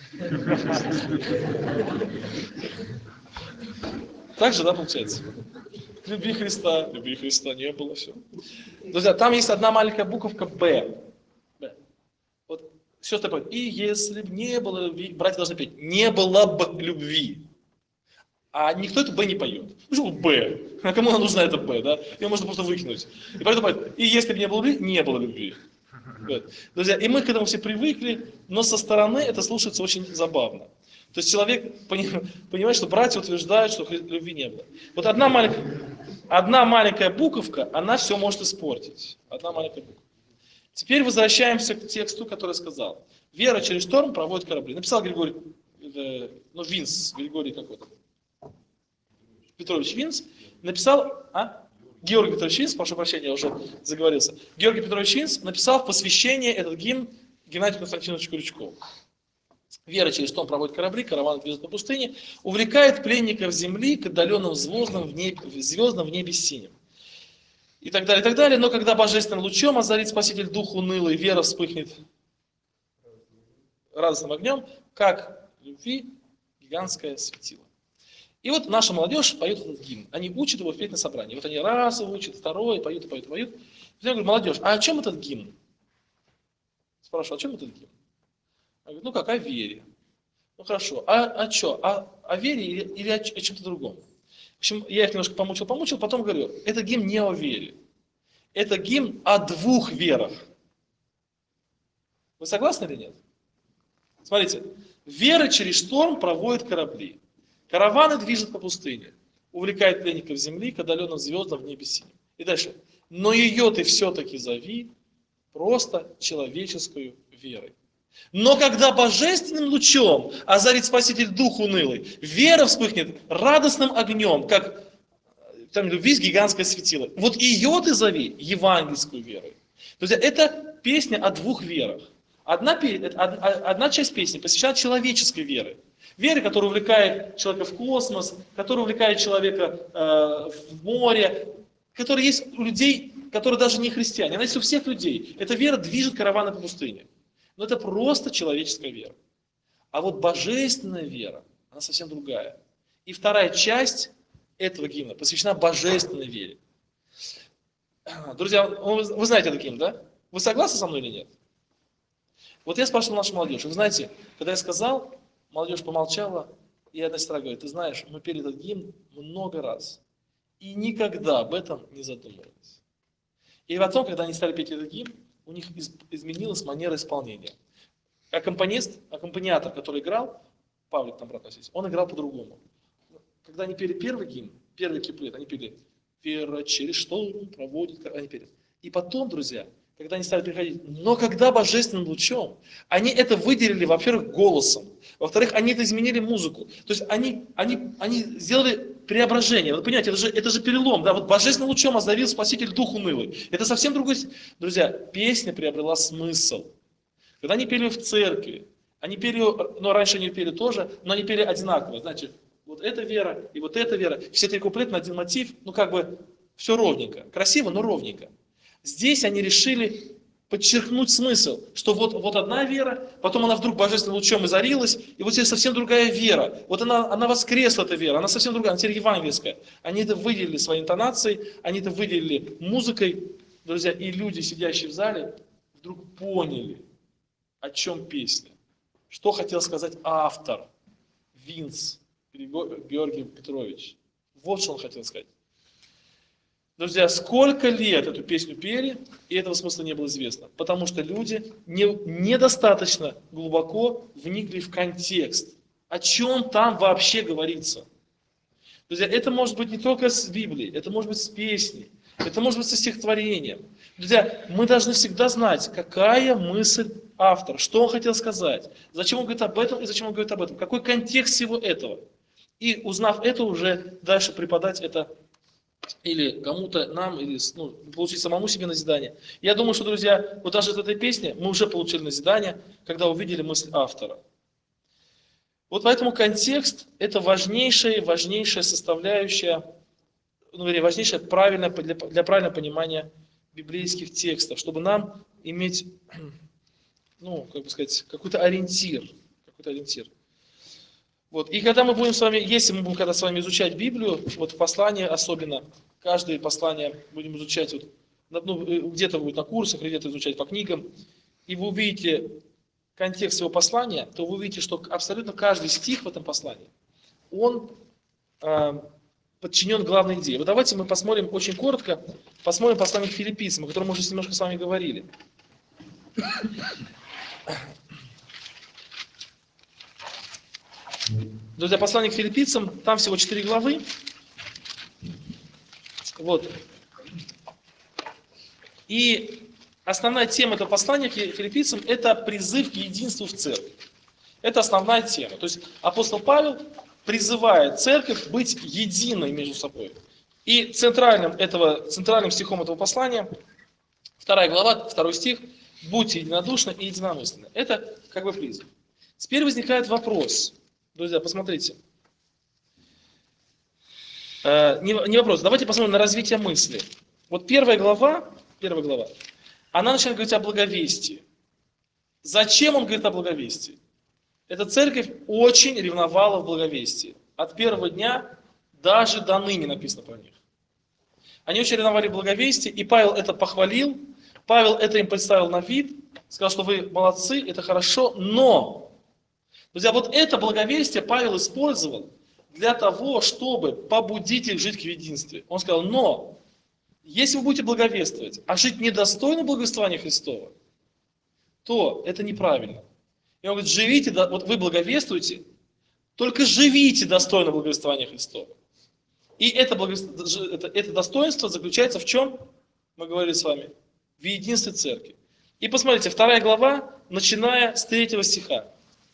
Так же, да, получается? Любви Христа не было, все. Друзья, там есть одна маленькая буковка «Б». Вот сестры поют. «И если бы не было любви», братья должны петь, «не было бы любви». А никто это «Б» не поет. Почему «Б»? А кому нам нужна эта «Б», да? Ее можно просто выкинуть. И поэтому поет, и если бы не было любви, не было любви. Вот. Друзья, и мы к этому все привыкли, но со стороны это слушается очень забавно. То есть человек понимает, что братья утверждают, что любви не было. Вот одна маленькая буковка, она все может испортить. Одна маленькая буковка. Теперь возвращаемся к тексту, который я сказал. «Вера через шторм проводит корабли». Написал Григорий, Винс, Григорий какой-то. Петрович Винс написал, Георгий Петрович Винс, прошу прощения, я уже заговорился. Георгий Петрович Винс написал в посвящение этот гимн Геннадию Константиновичу Крючкову. «Вера через шторм проводит корабли, караван движется по пустыне, увлекает пленников земли к отдаленным звездам в небе синем». И так далее, и так далее. Но когда божественным лучом озарит Спаситель дух унылый, вера вспыхнет радостным огнем, как любви гигантское светило. И вот наша молодежь поет этот гимн. Они учат его петь на собрании. Вот они раз его учат, второй, поют, и поют, и поют. Я говорю, молодежь, а о чем этот гимн? Спрашиваю, о чем этот гимн? Она говорит, ну как, о вере. Ну хорошо, а что? О вере или о чем-то другом? В общем, я их немножко помучил, потом говорю, это гимн не о вере. Это гимн о двух верах. Вы согласны или нет? Смотрите, вера через шторм проводит корабли. Караваны движет по пустыне. Увлекает пленников земли к отдаленным звездам в небе синем. И дальше. Но ее ты все-таки зови просто человеческую верой. Но когда божественным лучом озарит Спаситель дух унылый, вера вспыхнет радостным огнем, как там любви гигантское светило. Вот ее ты зови евангельскую верой. Друзья, это песня о двух верах. Одна часть песни посвящена человеческой вере. Вере, которая увлекает человека в космос, которая увлекает человека в море, которая есть у людей, которые даже не христиане. Она есть у всех людей. Эта вера движет караваны по пустыне. Но это просто человеческая вера. А вот божественная вера, она совсем другая. И вторая часть этого гимна посвящена божественной вере. Друзья, вы знаете этот гимн, да? Вы согласны со мной или нет? Вот я спрашивал нашу молодежь. Вы знаете, когда я сказал, молодежь помолчала, и одна сестра говорит, ты знаешь, мы пели этот гимн много раз. И никогда об этом не задумывались. И потом, когда они стали петь этот гимн, у них изменилась манера исполнения. Аккомпаниатор, который играл, Павлик там брат носить, он играл по-другому. Когда они пели первый гимн, первый куплет, они пели «Вера через шторм проводит», они пели. И потом, друзья, когда они стали переходить, но когда божественным лучом, они это выделили, во-первых, голосом, во-вторых, они это изменили музыку. То есть они сделали преображение. Вы понимаете, это же перелом. Да? Вот божественным лучом озарил Спаситель дух унылый. Это совсем другой... Друзья, песня приобрела смысл. Когда они пели в церкви, они пели, ну раньше они пели тоже, но они пели одинаково. Значит, вот эта вера и вот эта вера. Все три куплета на один мотив, ну как бы все ровненько. Красиво, но ровненько. Здесь они решили подчеркнуть смысл, что вот одна вера, потом она вдруг божественным лучом озарилась, и вот теперь совсем другая вера. Вот она воскресла, эта вера, она совсем другая, она теперь евангельская. Они это выделили своей интонацией, они это выделили музыкой, друзья, и люди, сидящие в зале, вдруг поняли, о чем песня. Что хотел сказать автор, Винс Георгий Петрович. Вот что он хотел сказать. Друзья, сколько лет эту песню пели, и этого смысла не было известно. Потому что люди недостаточно глубоко вникли в контекст. О чем там вообще говорится. Друзья, это может быть не только с Библией, это может быть с песней, это может быть со стихотворением. Друзья, мы должны всегда знать, какая мысль автора, что он хотел сказать, зачем он говорит об этом и зачем он говорит об этом, какой контекст всего этого. И узнав это, уже дальше преподать это или кому-то нам, или получить самому себе назидание. Я думаю, что, друзья, вот даже из этой песни мы уже получили назидание, когда увидели мысль автора. Вот поэтому контекст – это важнейшая составляющая, важнейшая для правильного понимания библейских текстов, чтобы нам иметь, какой-то ориентир. Вот. И когда мы будем с вами, если мы будем когда с вами изучать Библию, вот в послании особенно, каждое послание будем изучать, где-то будет на курсах, где-то изучать по книгам, и вы увидите контекст его послания, то вы увидите, что абсолютно каждый стих в этом послании, он подчинен главной идее. Вот давайте мы посмотрим очень коротко, посмотрим послание к филиппийцам, о котором мы уже немножко с вами говорили. Друзья, послание к филиппийцам, там всего 4 главы. Вот. И основная тема этого послания к филиппийцам – это призыв к единству в церкви. Это основная тема. То есть апостол Павел призывает церковь быть единой между собой. И центральным стихом этого послания, 2 глава, 2 стих, «Будьте единодушны и единомысленны». Это как бы призыв. Теперь возникает вопрос. Друзья, посмотрите. Не вопрос. Давайте посмотрим на развитие мысли. Вот первая глава, она начинает говорить о благовестии. Зачем он говорит о благовестии? Эта церковь очень ревновала в благовестии. От первого дня даже до ныне написано про них. Они очень ревновали в благовестии, и Павел это похвалил. Павел это им представил на вид, сказал, что вы молодцы, это хорошо, но... Друзья, вот это благовестие Павел использовал для того, чтобы побудить их жить в единстве. Он сказал, но если вы будете благовествовать, а жить недостойно благовествования Христова, то это неправильно. И он говорит, живите, вот вы благовествуете, только живите достойно благовествования Христова. И это достоинство заключается в чем? Мы говорили с вами. В единстве церкви. И посмотрите, 2 глава, начиная с 3 стиха.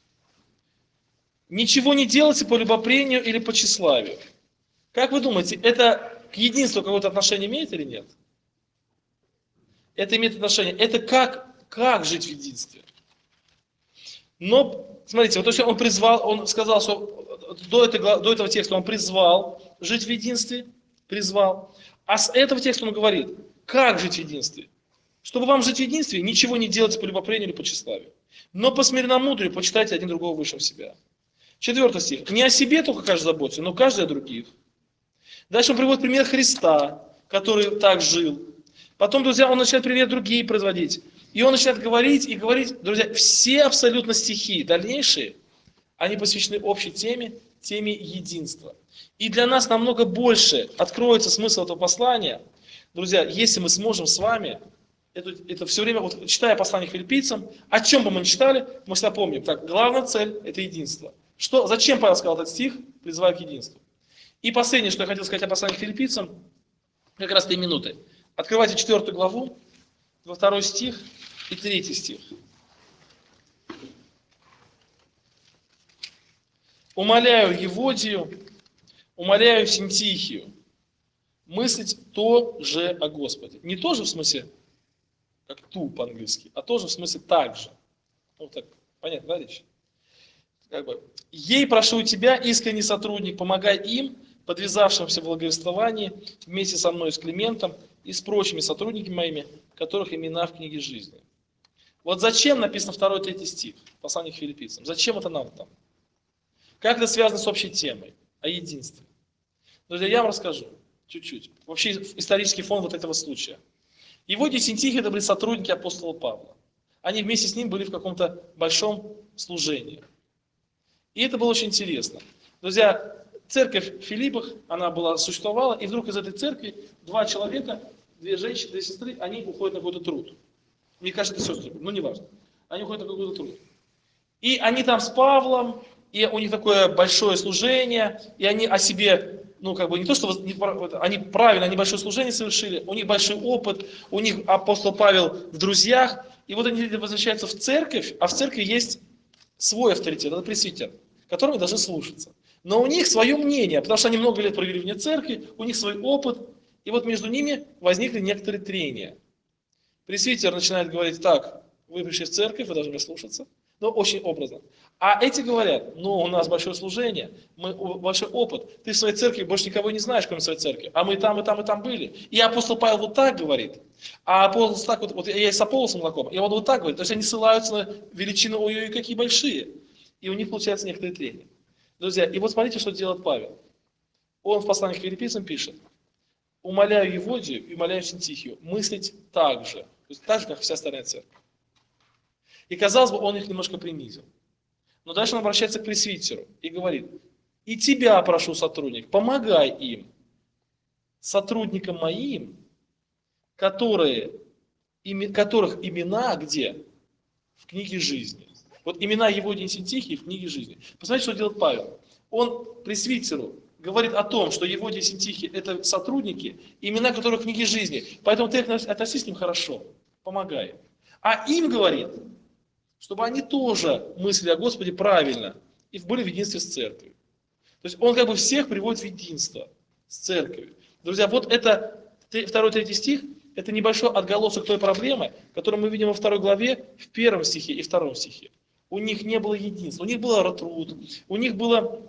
Ничего не делайте по любопрению или по тщеславию. Как вы думаете, это к единству какое-то отношение имеет или нет? Это имеет отношение. Это как жить в единстве. Но, смотрите, вот то есть он призвал, он сказал, что до этого текста он призвал жить в единстве, призвал. А с этого текста он говорит, как жить в единстве. Чтобы вам жить в единстве, ничего не делайте по любопрению или по тщеславию. Но по смиренномудрию почитайте один другого выше себя. 4 стих. Не о себе только каждый заботится, но каждый о других. Дальше он приводит пример Христа, который так жил. Потом, друзья, он начинает пример другие производить. И он начинает говорить и говорить, друзья, все абсолютно стихи дальнейшие, они посвящены общей теме единства. И для нас намного больше откроется смысл этого послания, друзья, если мы сможем с вами, это все время, вот, читая послание к филиппийцам, о чем бы мы ни читали, мы всегда помним, так, главная цель – это единство. Зачем Павел сказал этот стих, призывая к единству? И последнее, что я хотел сказать о послании к филиппийцам, как раз 3 минуты. Открывайте 4 главу, 2 стих и 3 стих. «Умоляю Еводию, умоляю Синтихию мыслить то же о Господе». Не тоже в смысле, как ту по-английски, а тоже в смысле так же. Ну так, понятно, да, речь? «Ей прошу тебя, искренний сотрудник, помогай им, подвязавшимся в благовествовании, вместе со мной, с Климентом и с прочими сотрудниками моими, которых имена в книге жизни». Вот зачем написано 2-3 стих, послание к филиппийцам? Зачем это нам там? Как это связано с общей темой, о единстве? Друзья, я вам расскажу чуть-чуть. Вообще исторический фон вот этого случая. Еводий и Синтихий это были сотрудники апостола Павла. Они вместе с ним были в каком-то большом служении. И это было очень интересно. Друзья, церковь в Филиппах, она существовала, и вдруг из этой церкви 2 человека, 2 женщины, 2 сестры, они уходят на какой-то труд. Мне кажется, это сестры, но неважно. Они уходят на какой-то труд. И они там с Павлом, и у них такое большое служение, и они о себе, не то, что они правильно, они большое служение совершили, у них большой опыт, у них апостол Павел в друзьях, и вот они возвращаются в церковь, а в церкви есть свой авторитет, это пресвитер, которому должны слушаться. Но у них свое мнение, потому что они много лет провели вне церкви, у них свой опыт, и вот между ними возникли некоторые трения. Пресвитер начинает говорить, так, вы пришли в церковь, вы должны меня слушаться, но очень образно. А эти говорят, у нас большое служение, большой опыт, ты в своей церкви больше никого не знаешь, кроме своей церкви, а мы там, и там, и там были. И апостол Павел вот так говорит, а апостол так, вот я и с Аполлосом знаком, и он вот так говорит, то есть они ссылаются на величину, ой-ой, какие большие. И у них получается некоторые трения. Друзья, и вот смотрите, что делает Павел. Он в послании к филиппийцам пишет, умоляю Еводию и умоляю Синтихию мыслить так же, то есть так же, как вся остальная церковь. И казалось бы, он их немножко принизил. Но дальше он обращается к пресвитеру и говорит, и тебя прошу, сотрудник, помогай им, сотрудникам моим, которых имена где? В книге жизни. Вот имена Еводии и Синтихии в книге жизни. Посмотрите, что делает Павел. Он пресвитеру говорит о том, что Еводия и Синтихий это сотрудники, имена которых в книге жизни. Поэтому ты относись к ним хорошо, помогай. А им говорит, чтобы они тоже мыслили о Господе правильно и были в единстве с церковью. То есть он всех приводит в единство с церковью. Друзья, вот это 2-3 стих, это небольшой отголосок той проблемы, которую мы видим во 2 главе, в 1 стихе и 2 стихе. У них не было единства, у них был труд, у них было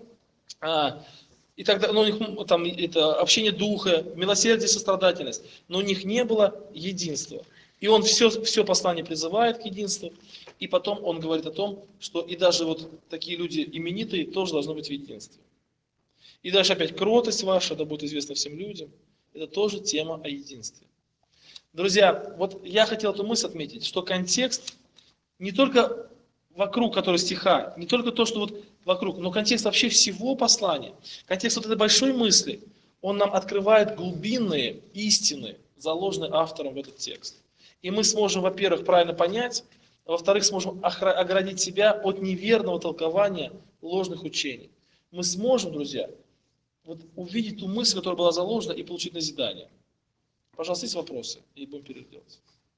и тогда, у них там это общение духа, милосердие, сострадательность, но у них не было единства. И он все послание призывает к единству, и потом он говорит о том, что и даже вот такие люди именитые тоже должны быть в единстве. И дальше опять кротость ваша, да будет известна всем людям, это тоже тема о единстве. Друзья, вот я хотел эту мысль отметить, что контекст не только вокруг которого стиха, не только то, что вот вокруг, но контекст вообще всего послания, контекст вот этой большой мысли, он нам открывает глубинные истины, заложенные автором в этот текст. И мы сможем, во-первых, правильно понять, а во-вторых, сможем оградить себя от неверного толкования ложных учений. Мы сможем, друзья, вот увидеть ту мысль, которая была заложена, и получить назидание. Пожалуйста, есть вопросы? И будем перерыв делать.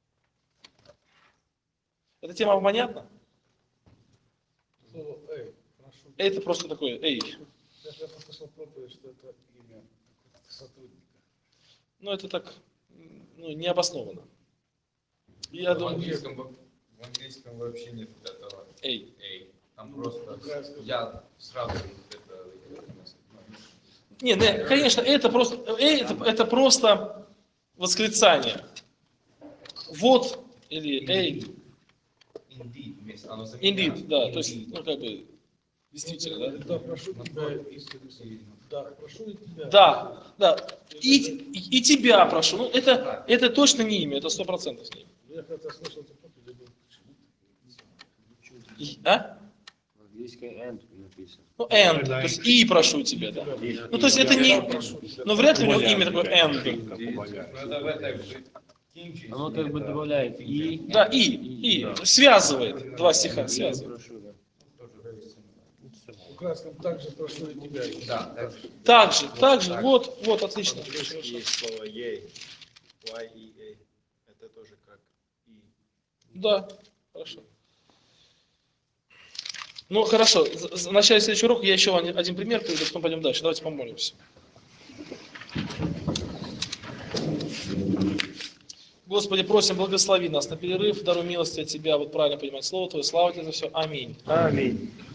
Эта тема вам понятна? Слово «эй», прошу. Это просто такое, эй. Я послышал проповедь, что это имя сотрудника. Ну, это так, ну, необоснованно. Я В думаю, английском вообще нет этого. эй. Эй. Там просто я сразу это. Не, конечно, это просто, это просто восклицание. Вот, или эй, Indeed вместе. Оно заменяет. indeed, да, то есть, ну, как бы, действительно, да. Да, прошу тебя, да, прошу и тебя. Да, и тебя прошу. Ну, это точно не имя, это 100% не имя. Я когда слышал эту проповедь, я думал, А? В английском and написано. Ну, and, то есть и прошу тебя, да. Ну, то есть это не, ну, вряд ли у него имя такое and. Ну, это в этой King James. Оно как бы добавляет и. Да, и, связывает, два стиха, связывает. Прошу, да. украинском также прошу и тебя. Да, так же. Также, вот, отлично. Есть слово ей, Y-E-A. Это тоже как и. Да, хорошо. Ну, хорошо, в начале следующего урока я еще один пример приведу, потом пойдем дальше. Давайте помолимся. Господи, просим, благослови нас на перерыв, даруй милости от Тебя, вот правильно понимать Слово Твое, слава Тебе за все. Аминь. Аминь.